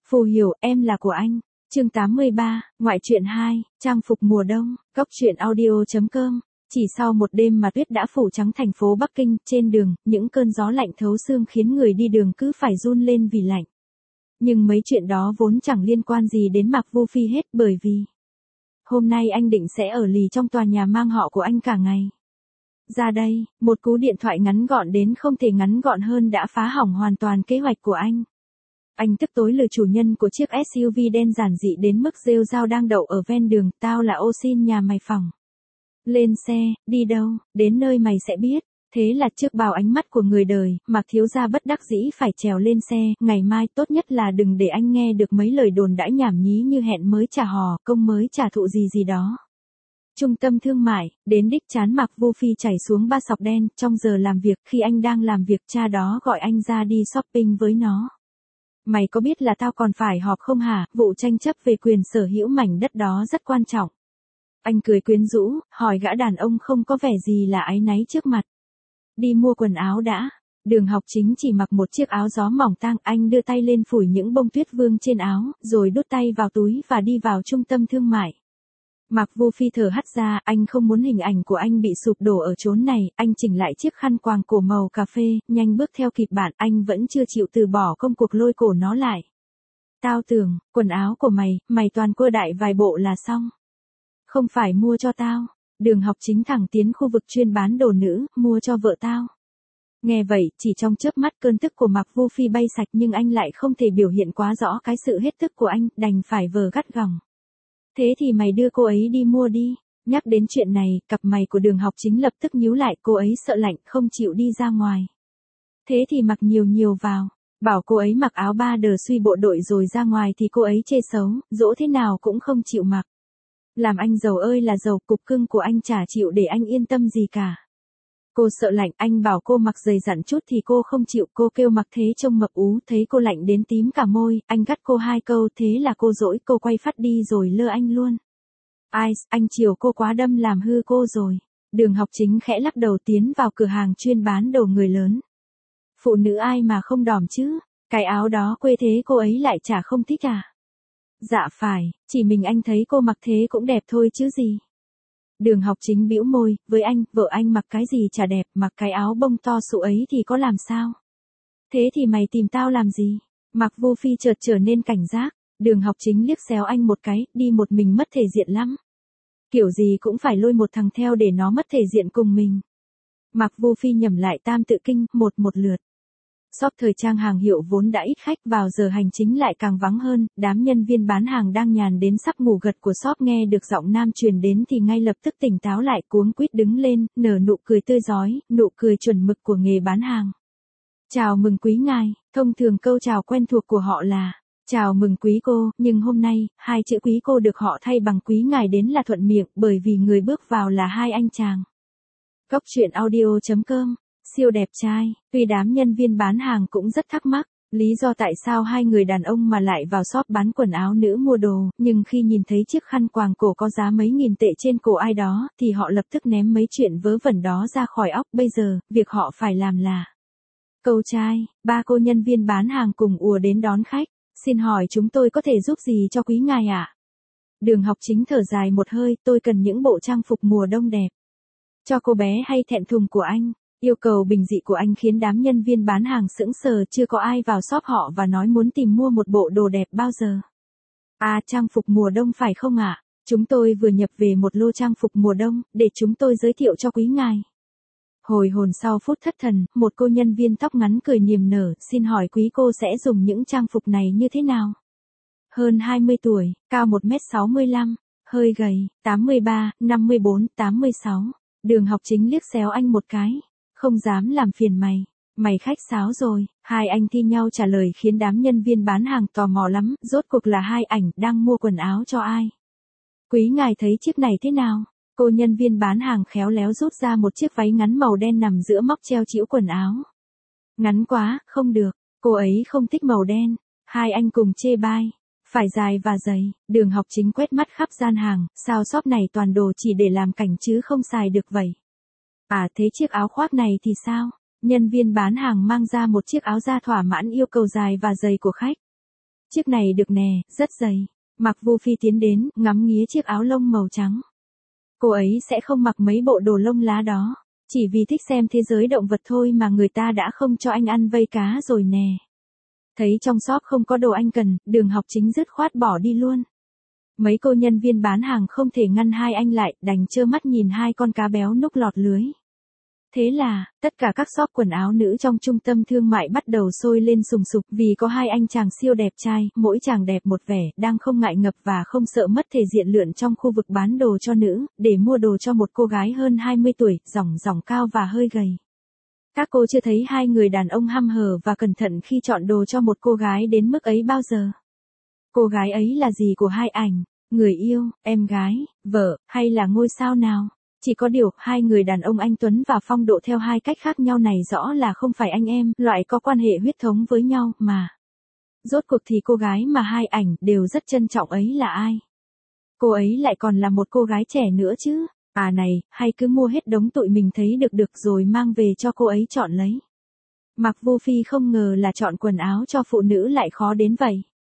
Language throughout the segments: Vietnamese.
Phù hiểu, em là của anh. Chương 83, ngoại truyện 2, trang phục mùa đông, góc truyện audio.com. Chỉ sau một đêm mà tuyết đã phủ trắng thành phố Bắc Kinh, trên đường, những cơn gió lạnh thấu xương khiến người đi đường cứ phải run lên vì lạnh. Nhưng mấy chuyện đó vốn chẳng liên quan gì đến Mạc Vu Phi hết, bởi vì hôm nay anh định sẽ ở lì trong tòa nhà mang họ của anh cả ngày. Ra đây, một cú điện thoại ngắn gọn đến không thể ngắn gọn hơn đã phá hỏng hoàn toàn kế hoạch của anh. Anh tức tối lừa chủ nhân của chiếc SUV đen giản dị đến mức rêu rao đang đậu ở ven đường, tao là ô xin nhà mày phỏng. Lên xe, đi đâu, đến nơi mày sẽ biết. Thế là trước bao ánh mắt của người đời, Mạc thiếu gia bất đắc dĩ phải trèo lên xe, ngày mai tốt nhất là đừng để anh nghe được mấy lời đồn đãi nhảm nhí như hẹn mới trả hò, công mới trả thụ gì gì đó. Trung tâm thương mại, đến đích chán Mạc Vu Phi chảy xuống ba sọc đen, trong giờ làm việc, khi anh đang làm việc cha đó gọi anh ra đi shopping với nó. Mày có biết là tao còn phải họp không hả, vụ tranh chấp về quyền sở hữu mảnh đất đó rất quan trọng. Anh cười quyến rũ, hỏi gã đàn ông không có vẻ gì là áy náy trước mặt. Đi mua quần áo đã. Đường Học Chính chỉ mặc một chiếc áo gió mỏng tang, anh đưa tay lên phủi những bông tuyết vương trên áo, rồi đút tay vào túi và đi vào trung tâm thương mại. Mạc Vu Phi thở hắt ra, anh không muốn hình ảnh của anh bị sụp đổ ở chốn này, anh chỉnh lại chiếc khăn quàng cổ màu cà phê, nhanh bước theo kịp bạn, anh vẫn chưa chịu từ bỏ công cuộc lôi cổ nó lại. Tao tưởng, quần áo của mày toàn cua đại vài bộ là xong. Không phải mua cho tao. Đường Học Chính thẳng tiến khu vực chuyên bán đồ nữ, mua cho vợ tao. Nghe vậy, chỉ trong chớp mắt cơn tức của Mạc Vu Phi bay sạch nhưng anh lại không thể biểu hiện quá rõ cái sự hết tức của anh, đành phải vờ gắt gỏng. Thế thì mày đưa cô ấy đi mua đi. Nhắc đến chuyện này, cặp mày của Đường Học Chính lập tức nhíu lại, cô ấy sợ lạnh, không chịu đi ra ngoài. Thế thì mặc nhiều nhiều vào. Bảo cô ấy mặc áo ba đờ suy bộ đội rồi ra ngoài thì cô ấy chê xấu, dỗ thế nào cũng không chịu mặc. Làm anh giàu ơi là giàu, cục cưng của anh chả chịu để anh yên tâm gì cả. Cô sợ lạnh, anh bảo cô mặc dày dặn chút thì cô không chịu, cô kêu mặc thế trông mập ú, thấy cô lạnh đến tím cả môi, anh gắt cô 2 câu, thế là cô dỗi, cô quay phát đi rồi lơ anh luôn. Ai, anh chiều cô quá đâm làm hư cô rồi. Đường Học Chính khẽ lắc đầu tiến vào cửa hàng chuyên bán đồ người lớn. Phụ nữ ai mà không đòm chứ, cái áo đó quê thế cô ấy lại chả không thích à? Dạ phải, chỉ mình anh thấy cô mặc thế cũng đẹp thôi chứ gì. Đường Học Chính bĩu môi, với anh, vợ anh mặc cái gì chả đẹp, mặc cái áo bông to sụ ấy thì có làm sao? Thế thì mày tìm tao làm gì? Mạc Vu Phi chợt trở nên cảnh giác, Đường Học Chính liếc xéo anh một cái, đi một mình mất thể diện lắm. Kiểu gì cũng phải lôi một thằng theo để nó mất thể diện cùng mình. Mạc Vu Phi nhẩm lại tam tự kinh, một lượt. Shop thời trang hàng hiệu vốn đã ít khách, vào giờ hành chính lại càng vắng hơn, đám nhân viên bán hàng đang nhàn đến sắp ngủ gật của shop nghe được giọng nam truyền đến thì ngay lập tức tỉnh táo lại, cuống quýt đứng lên, nở nụ cười tươi rói, nụ cười chuẩn mực của nghề bán hàng. Chào mừng quý ngài, thông thường câu chào quen thuộc của họ là chào mừng quý cô, nhưng hôm nay, 2 chữ quý cô được họ thay bằng quý ngài đến là thuận miệng, bởi vì người bước vào là 2 anh chàng. Góc truyện audio.com. Siêu đẹp trai, tuy đám nhân viên bán hàng cũng rất thắc mắc, lý do tại sao 2 người đàn ông mà lại vào shop bán quần áo nữ mua đồ, nhưng khi nhìn thấy chiếc khăn quàng cổ có giá mấy nghìn tệ trên cổ ai đó, thì họ lập tức ném mấy chuyện vớ vẩn đó ra khỏi óc. Bây giờ, việc họ phải làm là câu trai, 3 cô nhân viên bán hàng cùng ùa đến đón khách, xin hỏi chúng tôi có thể giúp gì cho quý ngài ạ? Đường Học Chính thở dài một hơi, tôi cần những bộ trang phục mùa đông đẹp. Cho cô bé hay thẹn thùng của anh. Yêu cầu bình dị của anh khiến đám nhân viên bán hàng sững sờ, chưa có ai vào shop họ và nói muốn tìm mua một bộ đồ đẹp bao giờ. À, trang phục mùa đông phải không ạ? Chúng tôi vừa nhập về một lô trang phục mùa đông, để chúng tôi giới thiệu cho quý ngài. Hồi hồn sau phút thất thần, một cô nhân viên tóc ngắn cười niềm nở, xin hỏi quý cô sẽ dùng những trang phục này như thế nào? Hơn 20 tuổi, cao 1m65, hơi gầy, 83, 54, 86. Đường Học Chính liếc xéo anh một cái. Không dám làm phiền mày khách sáo rồi. 2 anh thi nhau trả lời khiến đám nhân viên bán hàng tò mò lắm, rốt cuộc là 2 ảnh đang mua quần áo cho ai. Quý ngài thấy chiếc này thế nào? Cô nhân viên bán hàng khéo léo rút ra một chiếc váy ngắn màu đen nằm giữa móc treo chĩu quần áo. Ngắn quá, không được, cô ấy không thích màu đen. 2 anh cùng chê bai. Phải dài và dày. Đường Học Chính quét mắt khắp gian hàng, sao shop này toàn đồ chỉ để làm cảnh chứ không xài được vậy. À, thế chiếc áo khoác này thì sao? Nhân viên bán hàng mang ra một chiếc áo da thỏa mãn yêu cầu dài và dày của khách. Chiếc này được nè, rất dày. Mạc Vu Phi tiến đến, ngắm nghía chiếc áo lông màu trắng. Cô ấy sẽ không mặc mấy bộ đồ lông lá đó. Chỉ vì thích xem thế giới động vật thôi mà người ta đã không cho anh ăn vây cá rồi nè. Thấy trong shop không có đồ anh cần, Đường Học Chính dứt khoát bỏ đi luôn. Mấy cô nhân viên bán hàng không thể ngăn hai anh lại, đành trơ mắt nhìn hai con cá béo núc lọt lưới. Thế là, tất cả các shop quần áo nữ trong trung tâm thương mại bắt đầu sôi lên sùng sục vì có hai anh chàng siêu đẹp trai, mỗi chàng đẹp một vẻ, đang không ngại ngập và không sợ mất thể diện lượn trong khu vực bán đồ cho nữ, để mua đồ cho một cô gái hơn 20 tuổi, dỏng cao và hơi gầy. Các cô chưa thấy hai người đàn ông hăm hở và cẩn thận khi chọn đồ cho một cô gái đến mức ấy bao giờ. Cô gái ấy là gì của hai ảnh? Người yêu, em gái, vợ, hay là ngôi sao nào? Chỉ có điều, hai người đàn ông anh Tuấn và Phong Độ theo hai cách khác nhau này rõ là không phải anh em, loại có quan hệ huyết thống với nhau mà. Rốt cuộc thì cô gái mà hai ảnh đều rất trân trọng ấy là ai? Cô ấy lại còn là một cô gái trẻ nữa chứ. À này, hay cứ mua hết đống tụi mình thấy được rồi mang về cho cô ấy chọn lấy. Mạc Vu Phi không ngờ là chọn quần áo cho phụ nữ lại khó đến vậy.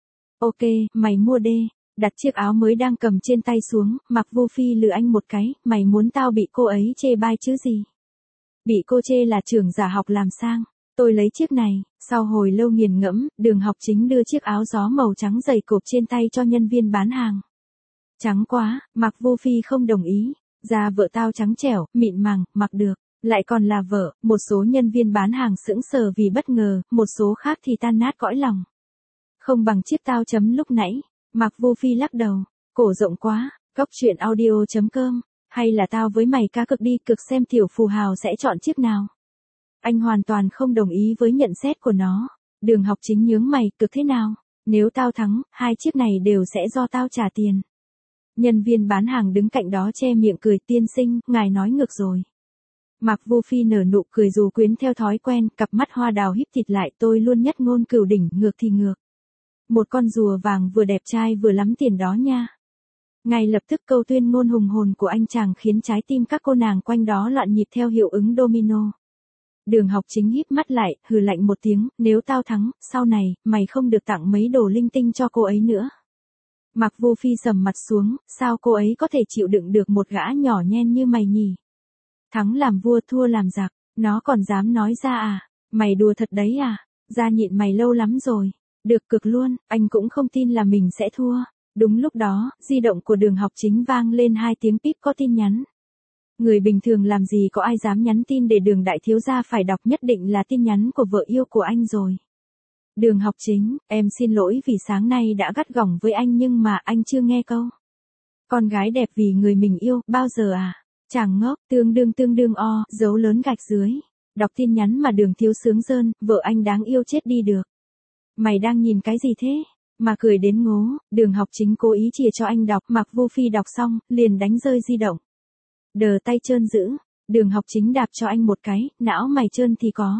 Ok, mày mua đi. Đặt chiếc áo mới đang cầm trên tay xuống, Mạc Vu Phi lừa anh một cái, mày muốn tao bị cô ấy chê bai chứ gì? Bị cô chê là trưởng giả học làm sang. Tôi lấy chiếc này, sau hồi lâu nghiền ngẫm, Đường Học Chính đưa chiếc áo gió màu trắng dày cộp trên tay cho nhân viên bán hàng. Trắng quá, Mạc Vu Phi không đồng ý. Da vợ tao trắng trẻo, mịn màng, mặc được. Lại còn là vợ, một số nhân viên bán hàng sững sờ vì bất ngờ, một số khác thì tan nát cõi lòng. Không bằng chiếc tao chấm lúc nãy. Mạc Vu Phi lắc đầu, cổ rộng quá, Cóc Truyện Audio.com, hay là tao với mày cá cực đi cực xem tiểu phù hào sẽ chọn chiếc nào. Anh hoàn toàn không đồng ý với nhận xét của nó. Đường Học Chính nhướng mày, cực thế nào? Nếu tao thắng, hai chiếc này đều sẽ do tao trả tiền. Nhân viên bán hàng đứng cạnh đó che miệng cười, tiên sinh, ngài nói ngược rồi. Mạc Vu Phi nở nụ cười dù quyến theo thói quen, cặp mắt hoa đào híp thịt lại, tôi luôn nhất ngôn cửu đỉnh, ngược thì ngược. Một con rùa vàng vừa đẹp trai vừa lắm tiền đó nha. Ngay lập tức câu tuyên ngôn hùng hồn của anh chàng khiến trái tim các cô nàng quanh đó loạn nhịp theo hiệu ứng domino. Đường Học Chính híp mắt lại, hừ lạnh một tiếng, nếu tao thắng, sau này, mày không được tặng mấy đồ linh tinh cho cô ấy nữa. Mạc Vu Phi sầm mặt xuống, sao cô ấy có thể chịu đựng được một gã nhỏ nhen như mày nhỉ? Thắng làm vua thua làm giặc, nó còn dám nói ra à? Mày đùa thật đấy à? Ra nhịn mày lâu lắm rồi. Được cực luôn, anh cũng không tin là mình sẽ thua. Đúng lúc đó, di động của Đường Học Chính vang lên 2 tiếng píp có tin nhắn. Người bình thường làm gì có ai dám nhắn tin để Đường đại thiếu gia phải đọc, nhất định là tin nhắn của vợ yêu của anh rồi. Đường Học Chính, em xin lỗi vì sáng nay đã gắt gỏng với anh nhưng mà anh chưa nghe câu. Con gái đẹp vì người mình yêu, bao giờ à? Chàng ngốc, tương đương o, dấu lớn gạch dưới. Đọc tin nhắn mà Đường thiếu sướng rơn, vợ anh đáng yêu chết đi được. Mày đang nhìn cái gì thế? Mà cười đến ngố, Đường Học Chính cố ý chìa cho anh đọc, Mạc Vu Phi đọc xong, liền đánh rơi di động. Đờ tay trơn dữ, Đường Học Chính đạp cho anh một cái, não mày trơn thì có.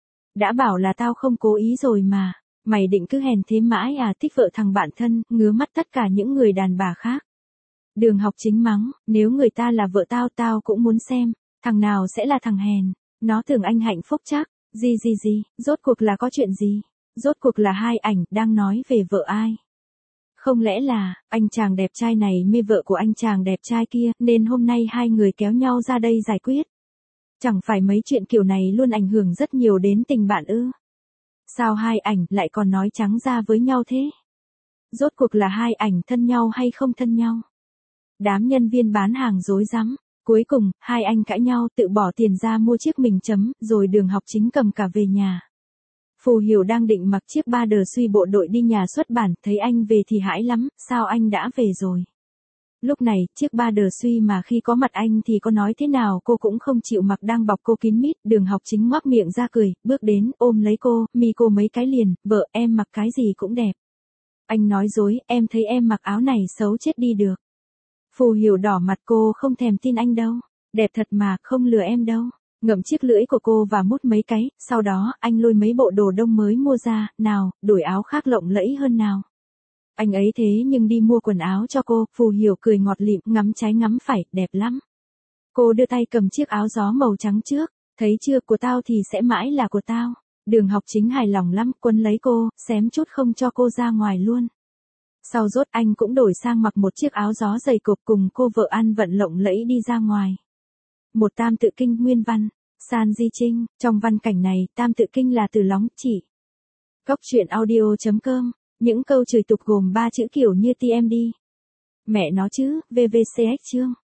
Đã bảo là tao không cố ý rồi mà, mày định cứ hèn thế mãi à, thích vợ thằng bạn thân, ngứa mắt tất cả những người đàn bà khác. Đường Học Chính mắng, nếu người ta là vợ tao, tao cũng muốn xem, thằng nào sẽ là thằng hèn, nó tưởng anh hạnh phúc chắc, gì, rốt cuộc là có chuyện gì? Rốt cuộc là hai ảnh đang nói về vợ ai? Không lẽ là, anh chàng đẹp trai này mê vợ của anh chàng đẹp trai kia, nên hôm nay hai người kéo nhau ra đây giải quyết? Chẳng phải mấy chuyện kiểu này luôn ảnh hưởng rất nhiều đến tình bạn ư? Sao hai ảnh lại còn nói trắng ra với nhau thế? Rốt cuộc là hai ảnh thân nhau hay không thân nhau? Đám nhân viên bán hàng rối rắm. Cuối cùng, hai anh cãi nhau tự bỏ tiền ra mua chiếc mình chấm, rồi Đường Học Chính cầm cả về nhà. Phù Hiểu đang định mặc chiếc ba đờ suy bộ đội đi nhà xuất bản, thấy anh về thì hãi lắm, sao anh đã về rồi? Lúc này, chiếc ba đờ suy mà khi có mặt anh thì có nói thế nào cô cũng không chịu mặc, đang bọc cô kín mít. Đường Học Chính ngoác miệng ra cười, bước đến, ôm lấy cô, mi cô mấy cái liền, vợ em mặc cái gì cũng đẹp. Anh nói dối, em thấy em mặc áo này xấu chết đi được. Phù Hiểu đỏ mặt, cô không thèm tin anh đâu. Đẹp thật mà, không lừa em đâu. Ngậm chiếc lưỡi của cô và mút mấy cái, sau đó, anh lôi mấy bộ đồ đông mới mua ra, nào, đổi áo khác lộng lẫy hơn nào. Anh ấy thế nhưng đi mua quần áo cho cô, Phù Hiểu cười ngọt lịm, ngắm trái ngắm phải, đẹp lắm. Cô đưa tay cầm chiếc áo gió màu trắng trước, thấy chưa, của tao thì sẽ mãi là của tao. Đường Học Chính hài lòng lắm, quấn lấy cô, xém chút không cho cô ra ngoài luôn. Sau rốt anh cũng đổi sang mặc một chiếc áo gió dày cộp cùng cô vợ ăn vận lộng lẫy đi ra ngoài. Một tam tự kinh nguyên văn, San Di Trinh, trong văn cảnh này tam tự kinh là từ lóng chỉ. Cóc truyện audio.com, những câu chửi tục gồm 3 chữ kiểu như TMD. Mẹ nó chứ, VVCX chương.